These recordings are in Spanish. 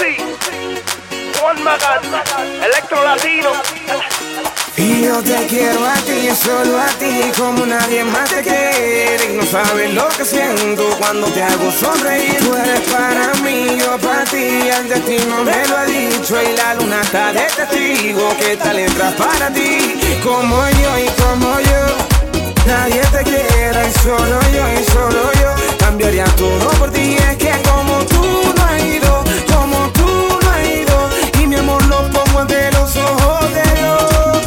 Lucy, Juan Magán, Electro Latino. Y yo te quiero a ti, solo a ti, como nadie más te quiere. Y no sabes lo que siento cuando te hago sonreír. Tú eres para mí, yo para ti, el destino me lo ha dicho. Y la luna está de testigo que esta letra es para ti. Como yo y como yo, nadie te quiere. Y solo yo, cambiaría todo por ti. Es que como tú no has ido, como tú no has ido. Y mi amor lo pongo ante los ojos de Dios.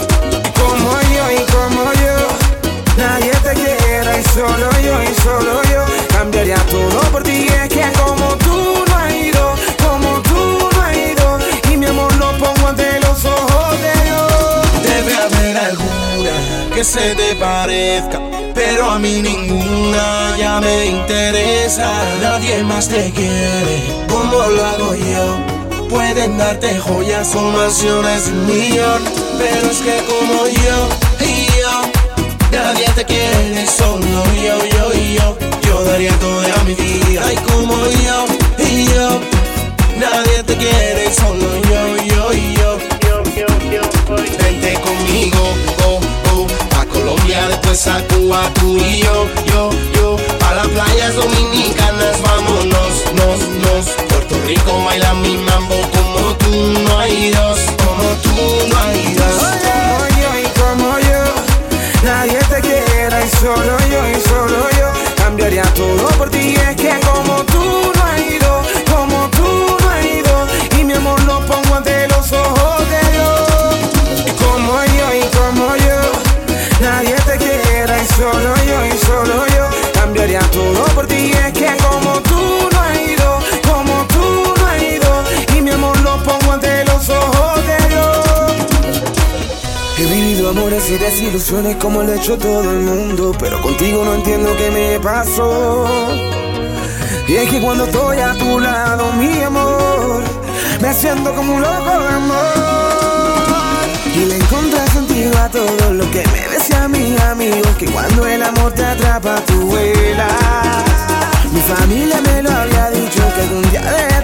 Nadie te quiere, y solo yo cambiaría todo por ti. Es que como tú no has ido, como tú no has ido. Y mi amor lo pongo ante los ojos de Dios. Debe haber alguna que se te parezca, pero a mí ninguna ya me interesa. Nadie más te quiere como lo hago yo. Pueden darte joyas o mansiones un millón, pero es que como yo y yo, nadie te quiere, solo yo daría toda mi vida. Ay, como yo y yo, nadie te quiere, solo yo. Vente conmigo, a Colombia, después a Cuba, tú y yo, a las playas dominicanas, vámonos, Puerto Rico baila mi mambo, como tú no hay dos, como tú no hay dos. Como yo y como yo, nadie te quiere, y solo yo cambiaría todo por ti. Es que como tú no has ido, como tú no has ido. Y mi amor lo pongo ante los ojos de Dios. Como yo y como yo, nadie te quiere, y solo yo cambiaría todo por ti. Es que como tú no has ido, como tú no has ido. Y mi amor lo pongo ante los ojos de Dios. He vivido amores y desilusiones como lo ha hecho todo el mundo, pero contigo no entiendo qué me pasó. Y es que cuando estoy a tu lado, mi amor, me siento como un loco de amor. Y le encontré sentido a todo lo que me decían mis amigos, que cuando el amor te atrapa tú vuelas. Mi familia me lo había dicho, que algún día de